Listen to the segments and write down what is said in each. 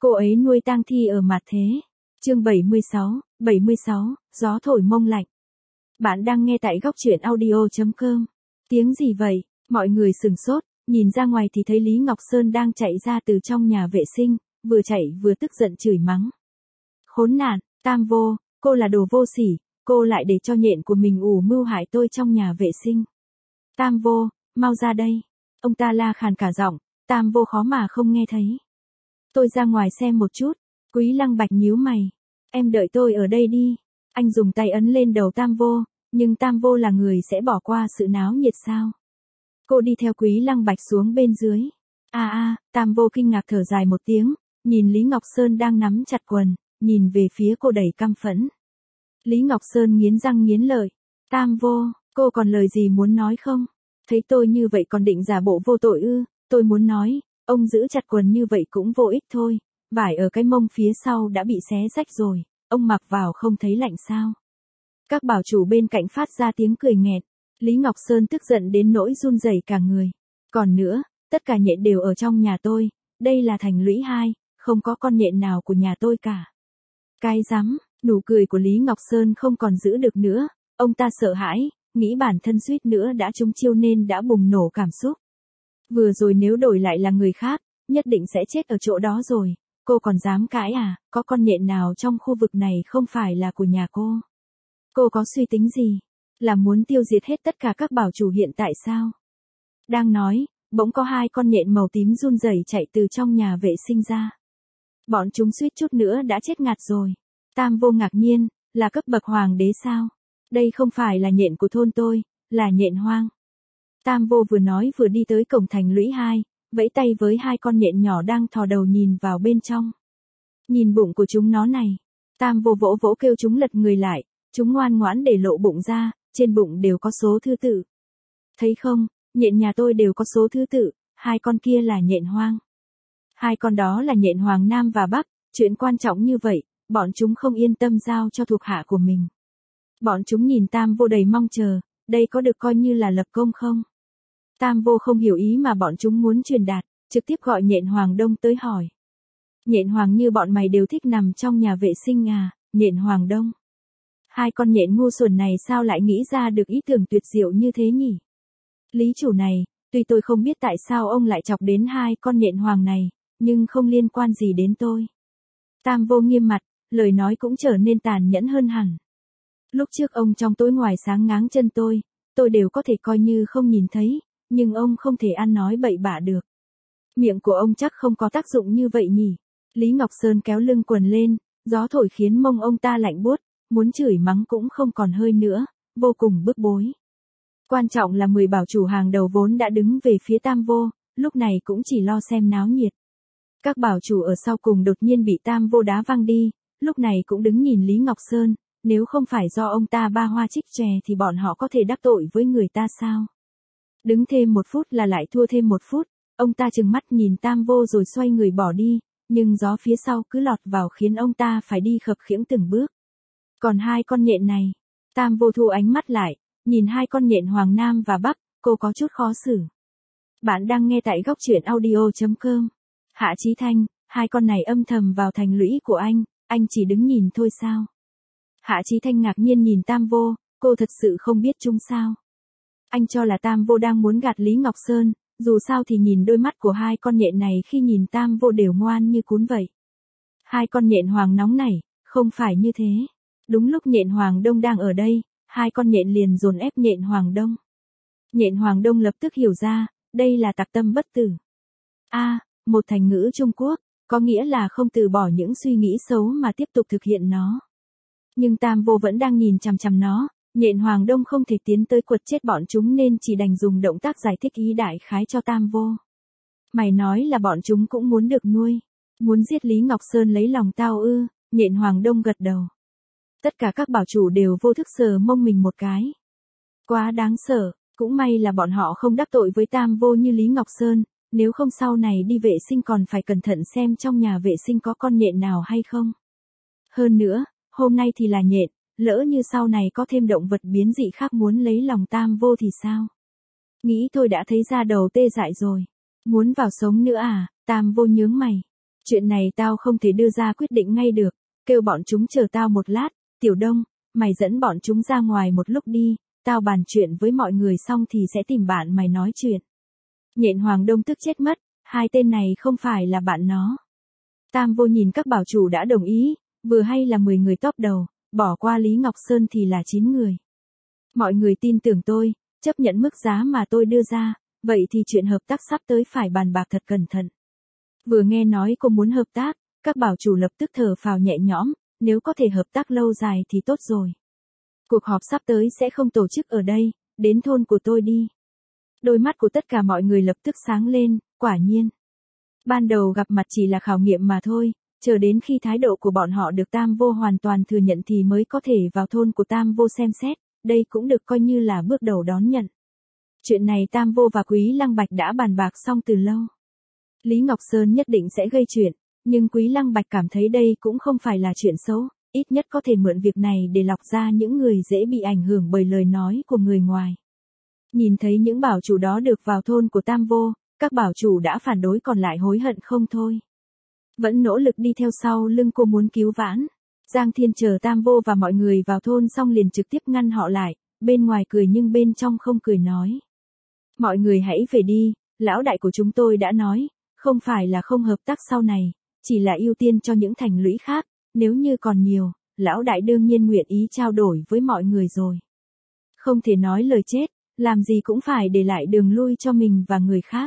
Cô ấy nuôi tang thi ở mặt thế. Chương 76, gió thổi mông lạnh. Bạn đang nghe tại góc truyện audio.com. Tiếng gì vậy? Mọi người sửng sốt, nhìn ra ngoài thì thấy Lý Ngọc Sơn đang chạy ra từ trong nhà vệ sinh, vừa chạy vừa tức giận chửi mắng. Khốn nạn, Tam Vô, cô là đồ vô sỉ, cô lại để cho nhện của mình ủ mưu hại tôi trong nhà vệ sinh. Tam Vô, mau ra đây. Ông ta la khàn cả giọng, Tam Vô khó mà không nghe thấy. Tôi ra ngoài xem một chút. Quý Lăng Bạch nhíu mày. Em đợi tôi ở đây đi. Anh dùng tay ấn lên đầu Tam Vô, nhưng Tam Vô là người sẽ bỏ qua sự náo nhiệt sao? Cô đi theo Quý Lăng Bạch xuống bên dưới. Tam Vô kinh ngạc thở dài một tiếng, nhìn Lý Ngọc Sơn đang nắm chặt quần, nhìn về phía cô đầy căm phẫn. Lý Ngọc Sơn nghiến răng nghiến lợi. Tam Vô, cô còn lời gì muốn nói không? Thấy tôi như vậy còn định giả bộ vô tội ư? Tôi muốn nói, ông giữ chặt quần như vậy cũng vô ích thôi, vải ở cái mông phía sau đã bị xé rách rồi, ông mặc vào không thấy lạnh sao? Các bảo chủ bên cạnh phát ra tiếng cười nghẹt, Lý Ngọc Sơn tức giận đến nỗi run rẩy cả người. Còn nữa, tất cả nhện đều ở trong nhà tôi, đây là thành lũy 2, không có con nhện nào của nhà tôi cả. Cái rắm, nụ cười của Lý Ngọc Sơn không còn giữ được nữa, ông ta sợ hãi, nghĩ bản thân suýt nữa đã trúng chiêu nên đã bùng nổ cảm xúc. Vừa rồi nếu đổi lại là người khác, nhất định sẽ chết ở chỗ đó rồi, cô còn dám cãi à, có con nhện nào trong khu vực này không phải là của nhà cô? Cô có suy tính gì? Là muốn tiêu diệt hết tất cả các bảo chủ hiện tại sao? Đang nói, bỗng có 2 con nhện màu tím run rẩy chạy từ trong nhà vệ sinh ra. Bọn chúng suýt chút nữa đã chết ngạt rồi. Tam Vô ngạc nhiên, là cấp bậc hoàng đế sao? Đây không phải là nhện của thôn tôi, là nhện hoang. Tam Vô vừa nói vừa đi tới cổng thành lũy 2, vẫy tay với 2 con nhện nhỏ đang thò đầu nhìn vào bên trong. Nhìn bụng của chúng nó này. Tam Vô vỗ vỗ kêu chúng lật người lại, chúng ngoan ngoãn để lộ bụng ra, trên bụng đều có số thứ tự. Thấy không, nhện nhà tôi đều có số thứ tự, 2 con kia là nhện hoang. 2 con đó là nhện hoàng Nam và Bắc, chuyện quan trọng như vậy, bọn chúng không yên tâm giao cho thuộc hạ của mình. Bọn chúng nhìn Tam Vô đầy mong chờ, đây có được coi như là lập công không? Tam Vô không hiểu ý mà bọn chúng muốn truyền đạt, trực tiếp gọi nhện hoàng Đông tới hỏi. Nhện hoàng như bọn mày đều thích nằm trong nhà vệ sinh à, nhện hoàng Đông? 2 con nhện ngu xuẩn này sao lại nghĩ ra được ý tưởng tuyệt diệu như thế nhỉ? Lý chủ này, tuy tôi không biết tại sao ông lại chọc đến 2 con nhện hoàng này, nhưng không liên quan gì đến tôi. Tam Vô nghiêm mặt, lời nói cũng trở nên tàn nhẫn hơn hẳn. Lúc trước ông trong tối ngoài sáng ngáng chân tôi đều có thể coi như không nhìn thấy, nhưng ông không thể ăn nói bậy bạ được. Miệng của ông chắc không có tác dụng như vậy nhỉ? Lý Ngọc Sơn kéo lưng quần lên, gió thổi khiến mông ông ta lạnh buốt, muốn chửi mắng cũng không còn hơi nữa, vô cùng bức bối. Quan trọng là 10 bảo chủ hàng đầu vốn đã đứng về phía Tam Vô, lúc này cũng chỉ lo xem náo nhiệt. Các bảo chủ ở sau cùng đột nhiên bị Tam Vô đá văng đi, lúc này cũng đứng nhìn Lý Ngọc Sơn, nếu không phải do ông ta ba hoa trích chè thì bọn họ có thể đắc tội với người ta sao? Đứng thêm 1 phút là lại thua thêm 1 phút, ông ta trừng mắt nhìn Tam Vô rồi xoay người bỏ đi, nhưng gió phía sau cứ lọt vào khiến ông ta phải đi khập khiễng từng bước. Còn 2 con nhện này, Tam Vô thu ánh mắt lại, nhìn 2 con nhện hoàng Nam và Bắc, cô có chút khó xử. Bạn đang nghe tại góc truyện audio.com. Hạ Chí Thanh, 2 con này âm thầm vào thành lũy của anh chỉ đứng nhìn thôi sao? Hạ Chí Thanh ngạc nhiên nhìn Tam Vô, cô thật sự không biết chúng sao? Anh cho là Tam Vô đang muốn gạt Lý Ngọc Sơn, dù sao thì nhìn đôi mắt của 2 con nhện này khi nhìn Tam Vô đều ngoan như cún vậy. 2 con nhện hoàng nóng này, không phải như thế. Đúng lúc nhện hoàng Đông đang ở đây, 2 con nhện liền dồn ép nhện hoàng Đông. Nhện hoàng Đông lập tức hiểu ra, đây là tặc tâm bất tử. Một thành ngữ Trung Quốc, có nghĩa là không từ bỏ những suy nghĩ xấu mà tiếp tục thực hiện nó. Nhưng Tam Vô vẫn đang nhìn chằm chằm nó, nhện hoàng Đông không thể tiến tới quật chết bọn chúng nên chỉ đành dùng động tác giải thích ý đại khái cho Tam Vô. Mày nói là bọn chúng cũng muốn được nuôi, muốn giết Lý Ngọc Sơn lấy lòng tao ư? Nhện hoàng Đông gật đầu. Tất cả các bảo chủ đều vô thức sờ mông mình một cái. Quá đáng sợ, cũng may là bọn họ không đắc tội với Tam Vô như Lý Ngọc Sơn, nếu không sau này đi vệ sinh còn phải cẩn thận xem trong nhà vệ sinh có con nhện nào hay không. Hơn nữa, hôm nay thì là nhện, lỡ như sau này có thêm động vật biến dị khác muốn lấy lòng Tam Vô thì sao? Nghĩ thôi đã thấy da đầu tê dại rồi. Muốn vào sống nữa à? Tam Vô nhướng mày. Chuyện này tao không thể đưa ra quyết định ngay được, kêu bọn chúng chờ tao một lát, Tiểu Đông, mày dẫn bọn chúng ra ngoài một lúc đi, tao bàn chuyện với mọi người xong thì sẽ tìm bạn mày nói chuyện. Nhện Hoàng Đông tức chết mất, hai tên này không phải là bạn nó. Tam Vô nhìn các bảo chủ đã đồng ý, vừa hay là 10 người top đầu, bỏ qua Lý Ngọc Sơn thì là 9 người. Mọi người tin tưởng tôi, chấp nhận mức giá mà tôi đưa ra, vậy thì chuyện hợp tác sắp tới phải bàn bạc thật cẩn thận. Vừa nghe nói cô muốn hợp tác, các bảo chủ lập tức thở phào nhẹ nhõm, nếu có thể hợp tác lâu dài thì tốt rồi. Cuộc họp sắp tới sẽ không tổ chức ở đây, đến thôn của tôi đi. Đôi mắt của tất cả mọi người lập tức sáng lên, quả nhiên. Ban đầu gặp mặt chỉ là khảo nghiệm mà thôi, chờ đến khi thái độ của bọn họ được Tam Vô hoàn toàn thừa nhận thì mới có thể vào thôn của Tam Vô xem xét, đây cũng được coi như là bước đầu đón nhận. Chuyện này Tam Vô và Quý Lăng Bạch đã bàn bạc xong từ lâu. Lý Ngọc Sơn nhất định sẽ gây chuyện, nhưng Quý Lăng Bạch cảm thấy đây cũng không phải là chuyện xấu, ít nhất có thể mượn việc này để lọc ra những người dễ bị ảnh hưởng bởi lời nói của người ngoài. Nhìn thấy những bảo chủ đó được vào thôn của Tam Vô, các bảo chủ đã phản đối còn lại hối hận không thôi. Vẫn nỗ lực đi theo sau lưng cô muốn cứu vãn. Giang Thiên chờ Tam Vô và mọi người vào thôn xong liền trực tiếp ngăn họ lại, bên ngoài cười nhưng bên trong không cười nói. Mọi người hãy về đi, lão đại của chúng tôi đã nói, không phải là không hợp tác sau này, chỉ là ưu tiên cho những thành lũy khác, nếu như còn nhiều, lão đại đương nhiên nguyện ý trao đổi với mọi người rồi. Không thể nói lời chết, làm gì cũng phải để lại đường lui cho mình và người khác.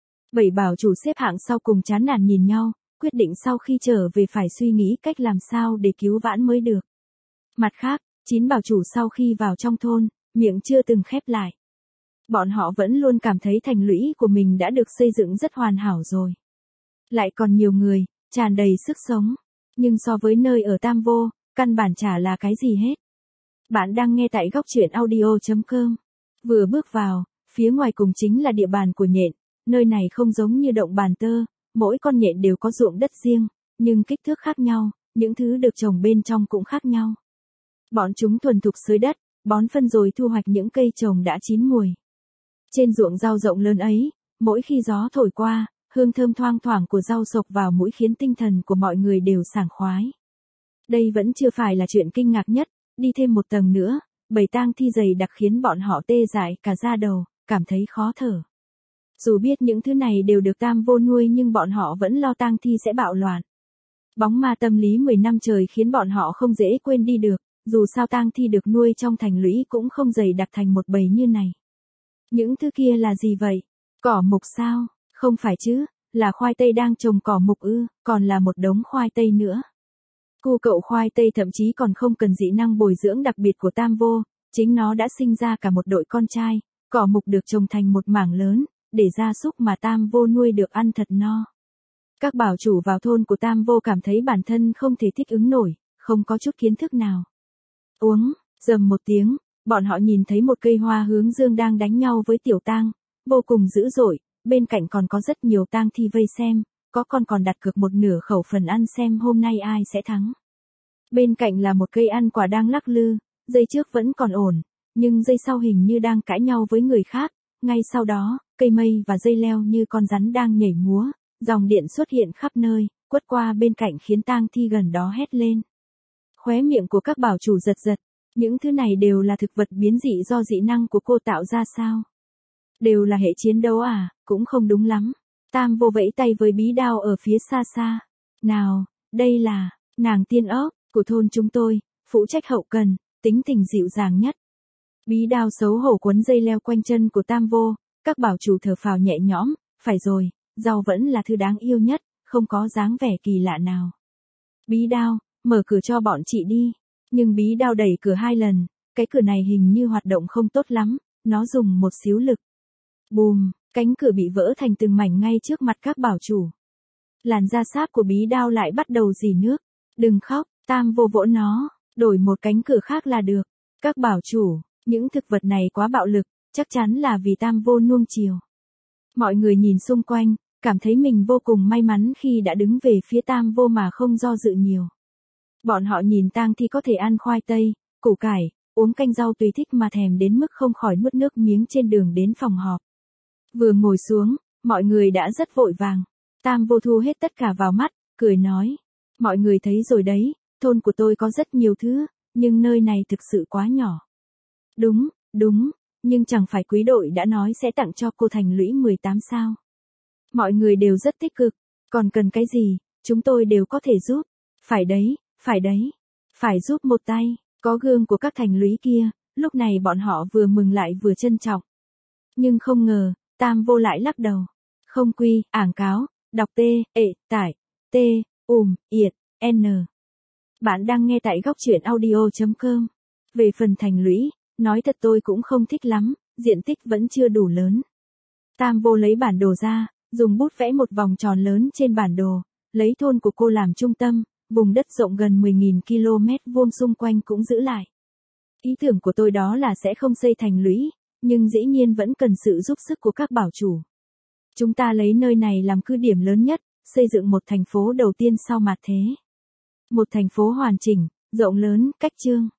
7 bảo chủ xếp hạng sau cùng chán nản nhìn nhau, quyết định sau khi trở về phải suy nghĩ cách làm sao để cứu vãn mới được. Mặt khác, 9 bảo chủ sau khi vào trong thôn, miệng chưa từng khép lại. Bọn họ vẫn luôn cảm thấy thành lũy của mình đã được xây dựng rất hoàn hảo rồi. Lại còn nhiều người, tràn đầy sức sống. Nhưng so với nơi ở Tam Vô, căn bản chả là cái gì hết. Bạn đang nghe tại góc truyện audio.com. Vừa bước vào, phía ngoài cùng chính là địa bàn của nhện. Nơi này không giống như động bàn tơ, mỗi con nhện đều có ruộng đất riêng, nhưng kích thước khác nhau, những thứ được trồng bên trong cũng khác nhau. Bọn chúng thuần thục xới đất, bón phân rồi thu hoạch những cây trồng đã chín mùi. Trên ruộng rau rộng lớn ấy, mỗi khi gió thổi qua, hương thơm thoang thoảng của rau sộc vào mũi khiến tinh thần của mọi người đều sảng khoái. Đây vẫn chưa phải là chuyện kinh ngạc nhất, đi thêm một tầng nữa, bầy tang thi dày đặc khiến bọn họ tê dại cả da đầu, cảm thấy khó thở. Dù biết những thứ này đều được Tam Vô nuôi nhưng bọn họ vẫn lo tang thi sẽ bạo loạn. Bóng ma tâm lý 10 năm trời khiến bọn họ không dễ quên đi được, dù sao tang thi được nuôi trong thành lũy cũng không dày đặc thành một bầy như này. Những thứ kia là gì vậy? Cỏ mục sao? Không phải chứ, là khoai tây đang trồng cỏ mục ư, còn là một đống khoai tây nữa. Cu cậu khoai tây thậm chí còn không cần dị năng bồi dưỡng đặc biệt của Tam Vô, chính nó đã sinh ra cả một đội con trai, cỏ mục được trồng thành một mảng lớn, để gia súc mà Tam Vô nuôi được ăn thật no. Các bảo chủ vào thôn của Tam Vô cảm thấy bản thân không thể thích ứng nổi, không có chút kiến thức nào. Uống, rầm một tiếng, bọn họ nhìn thấy một cây hoa hướng dương đang đánh nhau với tiểu tang, vô cùng dữ dội, bên cạnh còn có rất nhiều tang thi vây xem, có con còn đặt cược một nửa khẩu phần ăn xem hôm nay ai sẽ thắng. Bên cạnh là một cây ăn quả đang lắc lư, dây trước vẫn còn ổn, nhưng dây sau hình như đang cãi nhau với người khác, ngay sau đó, cây mây và dây leo như con rắn đang nhảy múa, dòng điện xuất hiện khắp nơi, quất qua bên cạnh khiến tang thi gần đó hét lên. Khóe miệng của các bảo chủ giật giật, những thứ này đều là thực vật biến dị do dị năng của cô tạo ra sao? Đều là hệ chiến đấu à, cũng không đúng lắm. Tam Vô vẫy tay với bí đao ở phía xa xa. Nào, đây là, nàng tiên ốc, của thôn chúng tôi, phụ trách hậu cần, tính tình dịu dàng nhất. Bí đao xấu hổ quấn dây leo quanh chân của Tam Vô, các bảo chủ thở phào nhẹ nhõm, phải rồi, rau vẫn là thứ đáng yêu nhất, không có dáng vẻ kỳ lạ nào. Bí đao, mở cửa cho bọn chị đi. Nhưng bí đao đẩy cửa 2 lần, cái cửa này hình như hoạt động không tốt lắm, nó dùng một xíu lực. Bùm, cánh cửa bị vỡ thành từng mảnh ngay trước mặt các bảo chủ. Làn da sáp của bí đao lại bắt đầu rỉ nước. Đừng khóc, Tam Vô vỗ nó, đổi một cánh cửa khác là được. Các bảo chủ, những thực vật này quá bạo lực, chắc chắn là vì Tam Vô nuông chiều. Mọi người nhìn xung quanh, cảm thấy mình vô cùng may mắn khi đã đứng về phía Tam Vô mà không do dự nhiều. Bọn họ nhìn tang thi có thể ăn khoai tây, củ cải, uống canh rau tùy thích mà thèm đến mức không khỏi nuốt nước miếng trên đường đến phòng họp. Vừa ngồi xuống, mọi người đã rất vội vàng. Tam Vô thu hết tất cả vào mắt, cười nói. Mọi người thấy rồi đấy, thôn của tôi có rất nhiều thứ, nhưng nơi này thực sự quá nhỏ. Đúng, đúng, nhưng chẳng phải quý đội đã nói sẽ tặng cho cô thành lũy 18 sao. Mọi người đều rất tích cực, còn cần cái gì, chúng tôi đều có thể giúp. Phải đấy, phải đấy, phải giúp một tay, có gương của các thành lũy kia, lúc này bọn họ vừa mừng lại vừa trân trọng. Nhưng không ngờ, Tam Vô lại lắc đầu. Không quy, ảng cáo, đọc tải, yệt, n. Bạn đang nghe tại góc truyện audio.com. Về phần thành lũy, nói thật tôi cũng không thích lắm, diện tích vẫn chưa đủ lớn. Tam Vô lấy bản đồ ra, dùng bút vẽ một vòng tròn lớn trên bản đồ, lấy thôn của cô làm trung tâm, vùng đất rộng gần 10.000 km vuông xung quanh cũng giữ lại. Ý tưởng của tôi đó là sẽ không xây thành lũy, nhưng dĩ nhiên vẫn cần sự giúp sức của các bảo chủ. Chúng ta lấy nơi này làm cứ điểm lớn nhất, xây dựng một thành phố đầu tiên sau mạt thế. Một thành phố hoàn chỉnh, rộng lớn, cách chương.